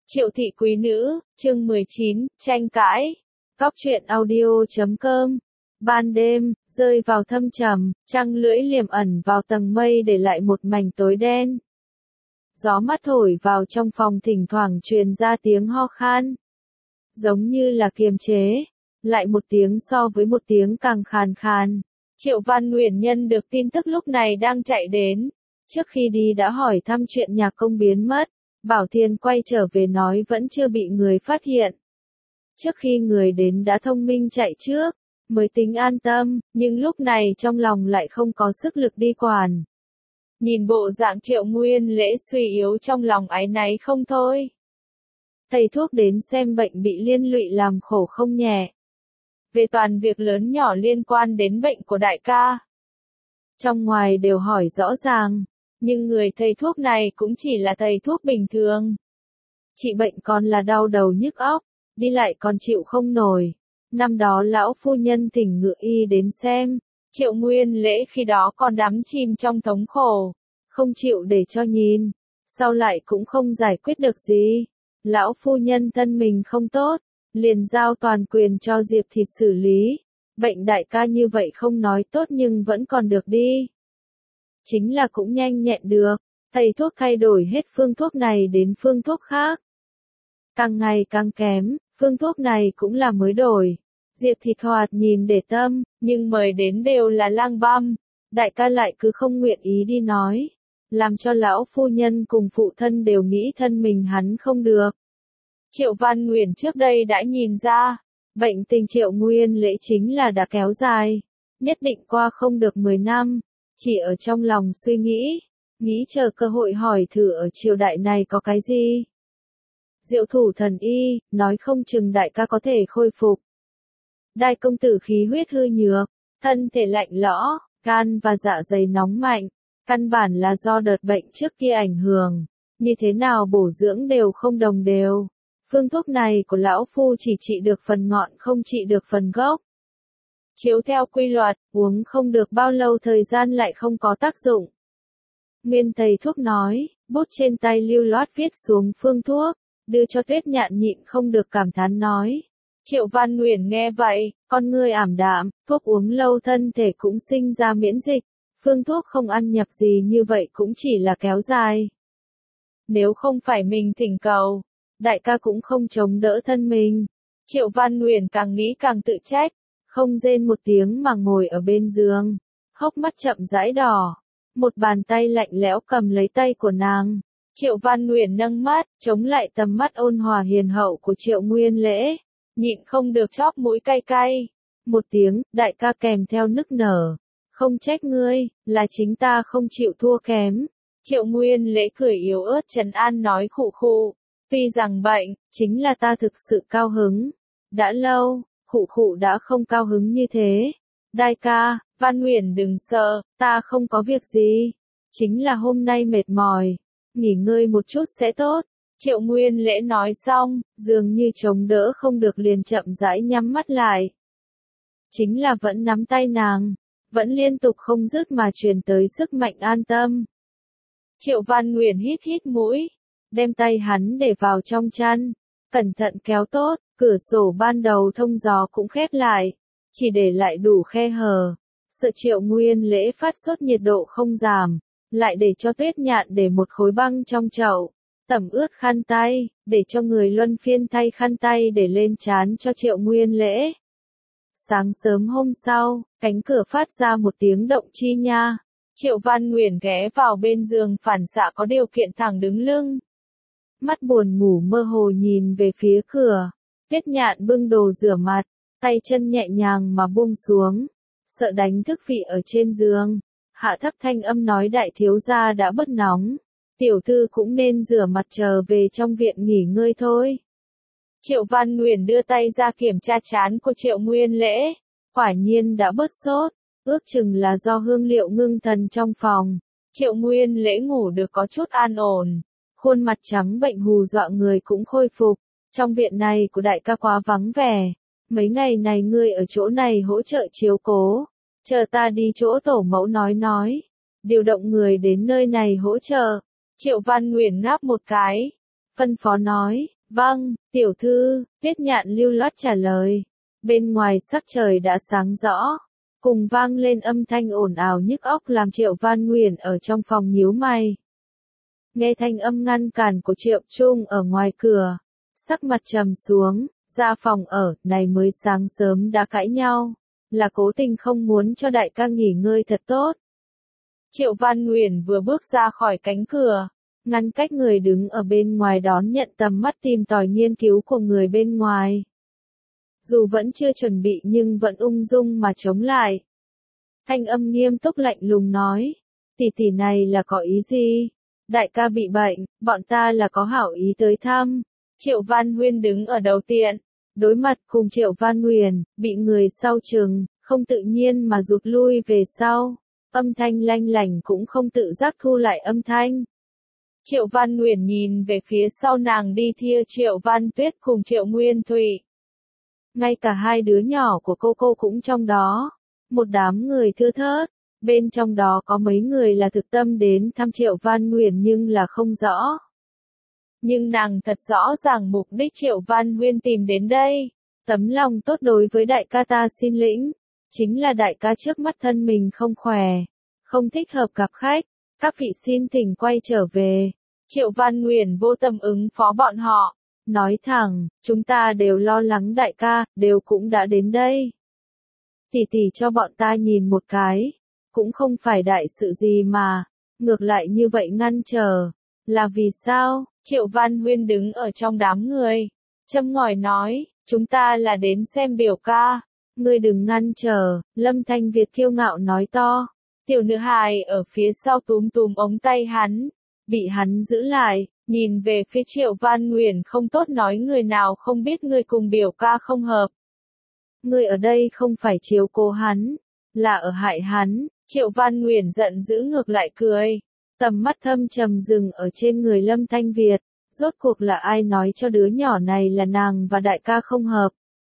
Triệu thị quý nữ, chương 19, tranh cãi. Góc truyện audio.com. Ban đêm, rơi vào thâm trầm, trăng lưỡi liềm ẩn vào tầng mây để lại một mảnh tối đen. Gió mát thổi vào trong phòng thỉnh thoảng truyền ra tiếng ho khan. Giống như là kiềm chế, lại một tiếng so với một tiếng càng khàn khàn. Triệu Văn Nguyễn nhận được tin tức lúc này đang chạy đến. Trước khi đi đã hỏi thăm chuyện nhà công biến mất. Bảo Thiên quay trở về nói vẫn chưa bị người phát hiện. Trước khi người đến đã thông minh chạy trước, mới tính an tâm, nhưng lúc này trong lòng lại không có sức lực đi quản. Nhìn bộ dạng Triệu Nguyên Lễ suy yếu trong lòng áy náy không thôi. Thầy thuốc đến xem bệnh bị liên lụy làm khổ không nhẹ. Về toàn việc lớn nhỏ liên quan đến bệnh của đại ca. Trong ngoài đều hỏi rõ ràng. Nhưng người thầy thuốc này cũng chỉ là thầy thuốc bình thường. Trị bệnh còn là đau đầu nhức óc, đi lại còn chịu không nổi. Năm đó lão phu nhân thỉnh ngự y đến xem, Triệu Nguyên Lễ khi đó còn đắm chìm trong thống khổ, không chịu để cho nhìn, sau lại cũng không giải quyết được gì. Lão phu nhân thân mình không tốt, liền giao toàn quyền cho Diệp Thịt xử lý. Bệnh đại ca như vậy không nói tốt nhưng vẫn còn được đi. Chính là cũng nhanh nhẹn được, thầy thuốc thay đổi hết phương thuốc này đến phương thuốc khác. Càng ngày càng kém, phương thuốc này cũng là mới đổi. Diệp Thịt thoạt nhìn để tâm, nhưng mời đến đều là lang băm. Đại ca lại cứ không nguyện ý đi nói. Làm cho lão phu nhân cùng phụ thân đều nghĩ thân mình hắn không được. Triệu Văn Nguyễn trước đây đã nhìn ra, bệnh tình Triệu Nguyên Lễ chính là đã kéo dài. Nhất định qua không được 10 năm. Chỉ ở trong lòng suy nghĩ chờ cơ hội hỏi thử ở triều đại này có cái gì. Diệu thủ thần y, nói không chừng đại ca có thể khôi phục. Đại công tử khí huyết hư nhược, thân thể lạnh lõ, gan và dạ dày nóng mạnh, căn bản là do đợt bệnh trước kia ảnh hưởng, như thế nào bổ dưỡng đều không đồng đều. Phương thuốc này của lão phu chỉ trị được phần ngọn không trị được phần gốc. Chiếu theo quy luật, uống không được bao lâu thời gian lại không có tác dụng. Nguyên thầy thuốc nói, bút trên tay lưu loát viết xuống phương thuốc, đưa cho Tuyết Nhạn nhịn không được cảm thán nói. Triệu Văn Nguyễn nghe vậy, con ngươi ảm đạm, thuốc uống lâu thân thể cũng sinh ra miễn dịch, phương thuốc không ăn nhập gì như vậy cũng chỉ là kéo dài. Nếu không phải mình thỉnh cầu, đại ca cũng không chống đỡ thân mình. Triệu Văn Nguyễn càng nghĩ càng tự trách. Không rên một tiếng mà ngồi ở bên giường, hốc mắt chậm rãi đỏ, một bàn tay lạnh lẽo cầm lấy tay của nàng. Triệu Văn Nguyễn nâng mắt, chống lại tầm mắt ôn hòa hiền hậu của Triệu Nguyên Lễ, nhịn không được chóp mũi cay cay. Một tiếng, đại ca kèm theo nức nở, không trách ngươi, là chính ta không chịu thua kém. Triệu Nguyên Lễ cười yếu ớt trấn an nói khụ khụ, tuy rằng bệnh, chính là ta thực sự cao hứng. Đã lâu. Khụ khụ đã không cao hứng như thế. Đại ca, Văn Nguyễn đừng sợ, ta không có việc gì. Chính là hôm nay mệt mỏi. Nghỉ ngơi một chút sẽ tốt. Triệu Nguyên Lễ nói xong, dường như chống đỡ không được liền chậm rãi nhắm mắt lại. Chính là vẫn nắm tay nàng. Vẫn liên tục không dứt mà truyền tới sức mạnh an tâm. Triệu Văn Nguyễn hít hít mũi. Đem tay hắn để vào trong chăn. Cẩn thận kéo tốt. Cửa sổ ban đầu thông gió cũng khép lại, chỉ để lại đủ khe hở. Sợ Triệu Nguyên Lễ phát sốt nhiệt độ không giảm, lại để cho Tuyết Nhạn để một khối băng trong chậu, tẩm ướt khăn tay, để cho người luân phiên thay khăn tay để lên trán cho Triệu Nguyên Lễ. Sáng sớm hôm sau, cánh cửa phát ra một tiếng động chi nha. Triệu Văn Nguyễn ghé vào bên giường phản xạ có điều kiện thẳng đứng lưng. Mắt buồn ngủ mơ hồ nhìn về phía cửa. Tuyết Nhạn bưng đồ rửa mặt, tay chân nhẹ nhàng mà buông xuống, sợ đánh thức vị ở trên giường. Hạ thấp thanh âm nói đại thiếu gia đã bớt nóng, tiểu thư cũng nên rửa mặt trở về trong viện nghỉ ngơi thôi. Triệu Văn Nguyễn đưa tay ra kiểm tra trán của Triệu Nguyên Lễ, quả nhiên đã bớt sốt, ước chừng là do hương liệu ngưng thần trong phòng. Triệu Nguyên Lễ ngủ được có chút an ổn, khuôn mặt trắng bệnh hù dọa người cũng khôi phục. Trong viện này của đại ca quá vắng vẻ, mấy ngày này ngươi ở chỗ này hỗ trợ chiếu cố, chờ ta đi chỗ tổ mẫu nói, điều động người đến nơi này hỗ trợ. Triệu Văn Nguyễn ngáp một cái, phân phó nói, Vâng, tiểu thư, Tuyết Nhạn lưu loát trả lời. Bên ngoài sắc trời đã sáng rõ, cùng vang lên âm thanh ồn ào nhức óc làm Triệu Văn Nguyền ở trong phòng nhíu mày. Nghe thanh âm ngăn cản của Triệu Trung ở ngoài cửa, sắc mặt trầm xuống, ra phòng ở, này mới sáng sớm đã cãi nhau, là cố tình không muốn cho đại ca nghỉ ngơi thật tốt. Triệu Văn Nguyền vừa bước ra khỏi cánh cửa, ngăn cách người đứng ở bên ngoài đón nhận tầm mắt tìm tòi nghiên cứu của người bên ngoài. Dù vẫn chưa chuẩn bị nhưng vẫn ung dung mà chống lại. Thanh âm nghiêm túc lạnh lùng nói, tỷ tỷ này là có ý gì? Đại ca bị bệnh, bọn ta là có hảo ý tới thăm. Triệu Văn Huyên đứng ở đầu tiện, đối mặt cùng Triệu Văn Nguyền, bị người sau chừng, không tự nhiên mà rụt lui về sau. Âm thanh lanh lảnh cũng không tự giác thu lại âm thanh. Triệu Văn Nguyền nhìn về phía sau nàng đi thia Triệu Văn Tuyết cùng Triệu Nguyên Thụy. Ngay cả hai đứa nhỏ của cô cũng trong đó. Một đám người thưa thớt, bên trong đó có mấy người là thực tâm đến thăm Triệu Văn Nguyền nhưng là không rõ. Nhưng nàng thật rõ ràng mục đích Triệu Văn Huyên tìm đến đây. Tấm lòng tốt đối với đại ca ta xin lĩnh. Chính là đại ca trước mắt thân mình không khỏe. Không thích hợp gặp khách. Các vị xin thỉnh quay trở về. Triệu Văn Nguyền vô tâm ứng phó bọn họ. Nói thẳng, chúng ta đều lo lắng đại ca, đều cũng đã đến đây. Tỷ tỷ cho bọn ta nhìn một cái. Cũng không phải đại sự gì mà. Ngược lại như vậy ngăn trở. Là vì sao? Triệu Văn Huyên đứng ở trong đám người. Châm ngòi nói, chúng ta là đến xem biểu ca. Ngươi đừng ngăn trở, Lâm Thanh Việt kiêu ngạo nói to. Tiểu nữ hài ở phía sau túm ống tay hắn. Bị hắn giữ lại, nhìn về phía Triệu Văn Nguyền không tốt nói người nào không biết ngươi cùng biểu ca không hợp. Ngươi ở đây không phải chiếu cố hắn, là ở hại hắn. Triệu Văn Nguyền giận dữ ngược lại cười. Tầm mắt thâm trầm dừng ở trên người Lâm Thanh Việt. Rốt cuộc là ai nói cho đứa nhỏ này là nàng và đại ca không hợp.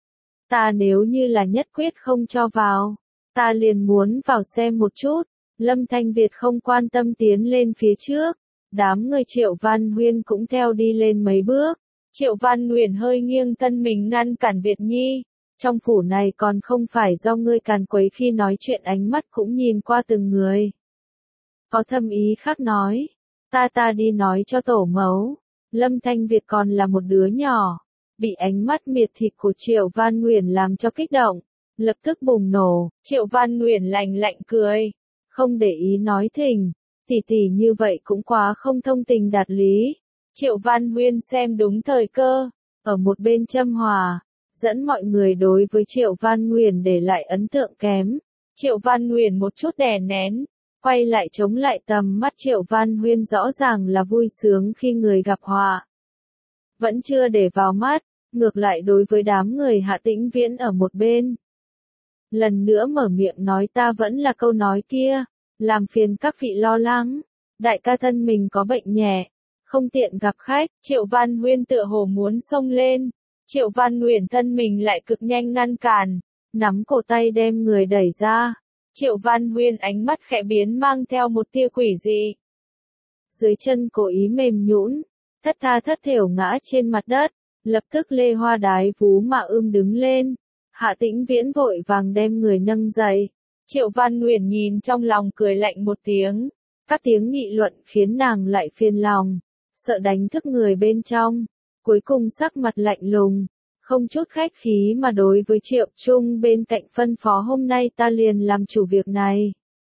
Ta nếu như là nhất quyết không cho vào, ta liền muốn vào xem một chút. Lâm Thanh Việt không quan tâm tiến lên phía trước. Đám người Triệu Văn Huyên cũng theo đi lên mấy bước. Triệu Văn Nguyền hơi nghiêng thân mình ngăn cản Việt Nhi. Trong phủ này còn không phải do ngươi càn quấy khi nói chuyện ánh mắt cũng nhìn qua từng người. Có thâm ý khác nói. Ta đi nói cho tổ mẫu. Lâm Thanh Việt còn là một đứa nhỏ. Bị ánh mắt miệt thịt của Triệu Văn Nguyền làm cho kích động. Lập tức bùng nổ. Triệu Văn Nguyền lạnh lạnh cười. Không để ý nói thình. Tỷ tỷ như vậy cũng quá không thông tình đạt lý. Triệu Văn Huyên xem đúng thời cơ. Ở một bên châm hòa. Dẫn mọi người đối với Triệu Văn Nguyền để lại ấn tượng kém. Triệu Văn Nguyền một chút đè nén. Quay lại chống lại tầm mắt Triệu Văn Huyên rõ ràng là vui sướng khi người gặp họa. Vẫn chưa để vào mắt, ngược lại đối với đám người Hạ Tĩnh Viễn ở một bên. Lần nữa mở miệng nói ta vẫn là câu nói kia, làm phiền các vị lo lắng. Đại ca thân mình có bệnh nhẹ, không tiện gặp khách. Triệu Văn Huyên tựa hồ muốn xông lên. Triệu Văn Nguyền thân mình lại cực nhanh ngăn cản, nắm cổ tay đem người đẩy ra. Triệu Văn Huyên ánh mắt khẽ biến mang theo một tia quỷ dị. Dưới chân cố ý mềm nhũn, thất tha thất thểu ngã trên mặt đất, lập tức lê hoa đái vú mà đứng lên. Hạ Tĩnh Viễn vội vàng đem người nâng dậy. Triệu Văn Nguyền nhìn trong lòng cười lạnh một tiếng. Các tiếng nghị luận khiến nàng lại phiền lòng, sợ đánh thức người bên trong. Cuối cùng sắc mặt lạnh lùng, không chút khách khí mà đối với Triệu Trung bên cạnh phân phó hôm nay ta liền làm chủ việc này.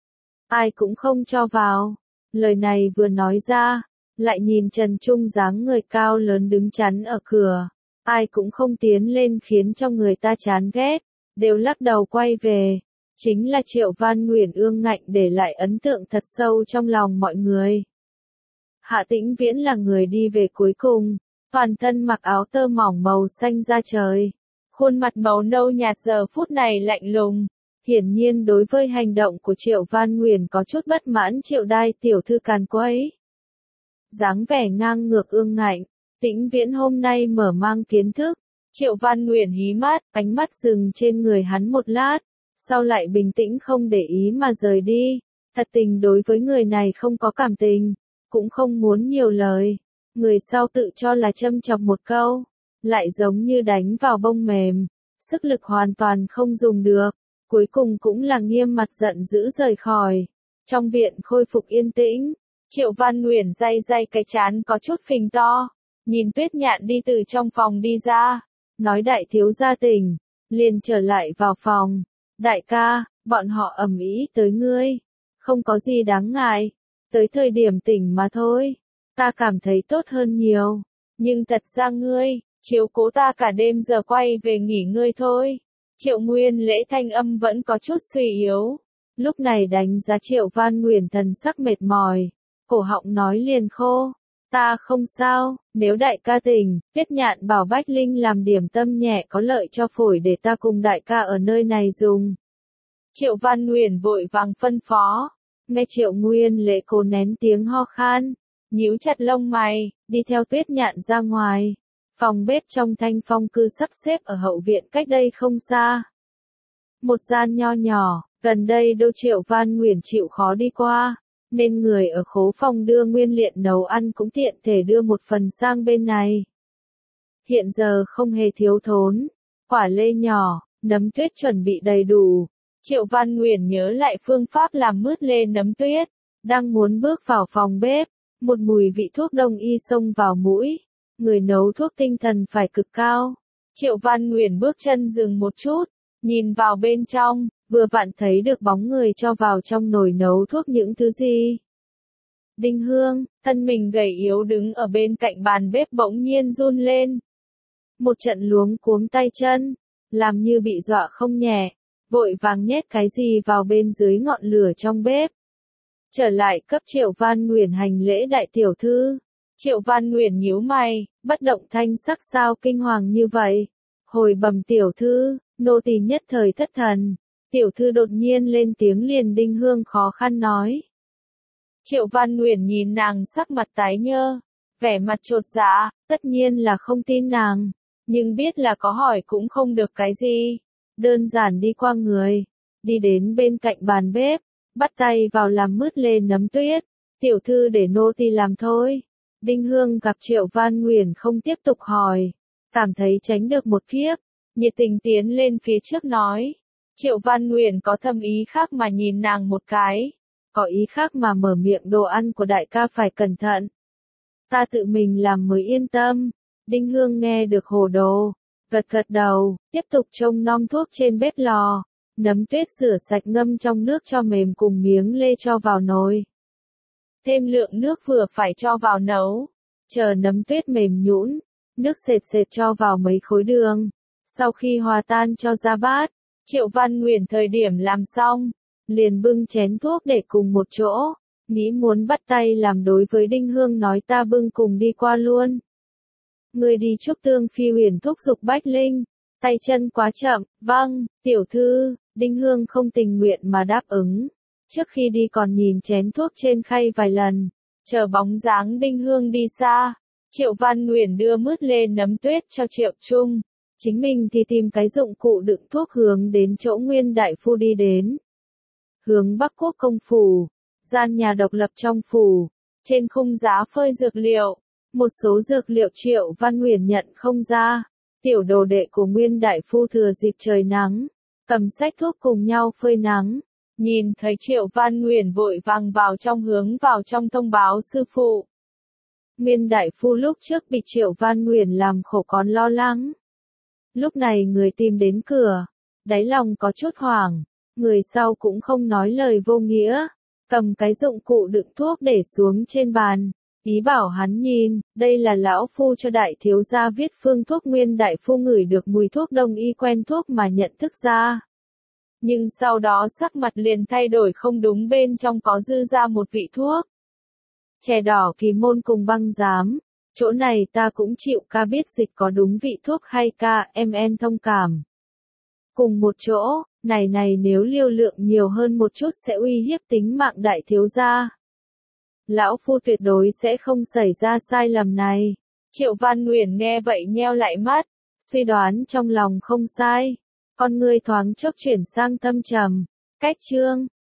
Ai cũng không cho vào. Lời này vừa nói ra, lại nhìn Trần Trung dáng người cao lớn đứng chắn ở cửa. Ai cũng không tiến lên khiến cho người ta chán ghét, đều lắc đầu quay về. Chính là Triệu Văn Nguyền ương ngạnh để lại ấn tượng thật sâu trong lòng mọi người. Hạ Tĩnh Viễn là người đi về cuối cùng. Toàn thân mặc áo tơ mỏng màu xanh da trời. Khuôn mặt màu nâu nhạt giờ phút này lạnh lùng. Hiển nhiên đối với hành động của Triệu Văn Nguyền có chút bất mãn. Triệu Đai tiểu thư càn quấy. Dáng vẻ ngang ngược ương ngạnh. Tĩnh Viễn hôm nay mở mang kiến thức. Triệu Văn Nguyền hí mắt, ánh mắt dừng trên người hắn một lát. Sau lại bình tĩnh không để ý mà rời đi. Thật tình đối với người này không có cảm tình. Cũng không muốn nhiều lời. Người sau tự cho là châm chọc một câu, lại giống như đánh vào bông mềm, sức lực hoàn toàn không dùng được, cuối cùng cũng là nghiêm mặt giận dữ rời khỏi. Trong viện khôi phục yên tĩnh, Triệu Văn Nguyễn day day cái trán có chút phình to, nhìn Tuyết Nhạn đi từ trong phòng đi ra, nói đại thiếu gia tỉnh, liền trở lại vào phòng. Đại ca, bọn họ ầm ĩ tới ngươi, không có gì đáng ngại, tới thời điểm tỉnh mà thôi, ta cảm thấy tốt hơn nhiều, nhưng thật ra ngươi, chiếu cố ta cả đêm giờ quay về nghỉ ngơi thôi. Triệu Nguyên Lễ thanh âm vẫn có chút suy yếu, lúc này đánh giá Triệu Văn Nguyễn thần sắc mệt mỏi, cổ họng nói liền khô. Ta không sao, nếu đại ca tỉnh, Tuyết Nhạn bảo Bách Linh làm điểm tâm nhẹ có lợi cho phổi để ta cùng đại ca ở nơi này dùng. Triệu Văn Nguyễn vội vàng phân phó, nghe Triệu Nguyên Lễ cố nén tiếng ho khan, nhíu chặt lông mày, đi theo Tuyết Nhạn ra ngoài. Phòng bếp trong Thanh Phong cư sắp xếp ở hậu viện cách đây không xa. Một gian nho nhỏ, gần đây đô Triệu Văn Nguyễn chịu khó đi qua, nên người ở khố phòng đưa nguyên liệu nấu ăn cũng tiện thể đưa một phần sang bên này. Hiện giờ không hề thiếu thốn, quả lê nhỏ, nấm tuyết chuẩn bị đầy đủ. Triệu Văn Nguyễn nhớ lại phương pháp làm mứt lê nấm tuyết, đang muốn bước vào phòng bếp, một mùi vị thuốc đông y xông vào mũi. Người nấu thuốc tinh thần phải cực cao. Triệu Văn Nguyễn bước chân dừng một chút, nhìn vào bên trong, vừa vặn thấy được bóng người cho vào trong nồi nấu thuốc những thứ gì. Đinh Hương, thân mình gầy yếu đứng ở bên cạnh bàn bếp bỗng nhiên run lên. Một trận luống cuống tay chân, làm như bị dọa không nhẹ, vội vàng nhét cái gì vào bên dưới ngọn lửa trong bếp. Trở lại cấp Triệu Văn Nguyễn hành lễ đại tiểu thư. Triệu Văn Nguyễn nhíu mày, bất động thanh sắc sao kinh hoàng như vậy. Hồi bẩm tiểu thư, nô tỳ nhất thời thất thần. Tiểu thư đột nhiên lên tiếng liền. Đinh Hương khó khăn nói. Triệu Văn Nguyễn nhìn nàng sắc mặt tái nhơ, vẻ mặt chột dạ, tất nhiên là không tin nàng, nhưng biết là có hỏi cũng không được cái gì. Đơn giản đi qua người, đi đến bên cạnh bàn bếp, bắt tay vào làm mứt lê nấm tuyết. Tiểu thư để nô tỳ làm thôi. Đinh Hương gặp Triệu Văn Nguyễn không tiếp tục hỏi, cảm thấy tránh được một kiếp, nhiệt tình tiến lên phía trước nói. Triệu Văn Nguyễn có thâm ý khác mà nhìn nàng một cái, có ý khác mà mở miệng. Đồ ăn của đại ca phải cẩn thận, ta tự mình làm mới yên tâm. Đinh Hương nghe được hồ đồ, gật gật đầu, tiếp tục trông nom thuốc trên bếp lò. Nấm tuyết rửa sạch ngâm trong nước cho mềm cùng miếng lê cho vào nồi. Thêm lượng nước vừa phải cho vào nấu. Chờ nấm tuyết mềm nhũn, nước sệt sệt cho vào mấy khối đường. Sau khi hòa tan cho ra bát, Triệu Văn Nguyễn thời điểm làm xong, liền bưng chén thuốc để cùng một chỗ. Nghĩ muốn bắt tay làm. Đối với Đinh Hương nói ta bưng cùng đi qua luôn. Người đi chúc Tương Phi Huyền thúc giục Bách Linh, tay chân quá chậm. Vâng, tiểu thư. Đinh Hương không tình nguyện mà đáp ứng. Trước khi đi còn nhìn chén thuốc trên khay vài lần, chờ bóng dáng Đinh Hương đi xa. Triệu Văn Nguyễn đưa mứt lê nấm tuyết cho Triệu Trung, chính mình thì tìm cái dụng cụ đựng thuốc hướng đến chỗ Nguyên đại phu đi đến. Hướng Bắc Quốc công phủ, gian nhà độc lập trong phủ, trên khung giá phơi dược liệu, một số dược liệu Triệu Văn Nguyễn nhận không ra. Tiểu đồ đệ của Nguyên đại phu thừa dịp trời nắng, cầm sách thuốc cùng nhau phơi nắng. Nhìn thấy Triệu Văn Nguyễn vội vàng vào trong hướng vào trong thông báo sư phụ. Nguyên đại phu lúc trước bị Triệu Văn Nguyễn làm khổ còn lo lắng. Lúc này người tìm đến cửa, đáy lòng có chút hoảng, người sau cũng không nói lời vô nghĩa, cầm cái dụng cụ đựng thuốc để xuống trên bàn, ý bảo hắn nhìn, đây là lão phu cho đại thiếu gia viết phương thuốc. Nguyên đại phu ngửi được mùi thuốc đông y quen thuốc mà nhận thức ra. Nhưng sau đó sắc mặt liền thay đổi, không đúng, bên trong có dư ra một vị thuốc. Chè đỏ kỳ môn cùng băng giám, chỗ này ta cũng chịu, ca biết dịch có đúng vị thuốc hay ca, em thông cảm. Cùng một chỗ, này nếu liều lượng nhiều hơn một chút sẽ uy hiếp tính mạng đại thiếu gia. Lão phu tuyệt đối sẽ không xảy ra sai lầm này. Triệu Văn Nguyễn nghe vậy nheo lại mắt, suy đoán trong lòng không sai. Con ngươi thoáng chốc chuyển sang thâm trầm. Cách chương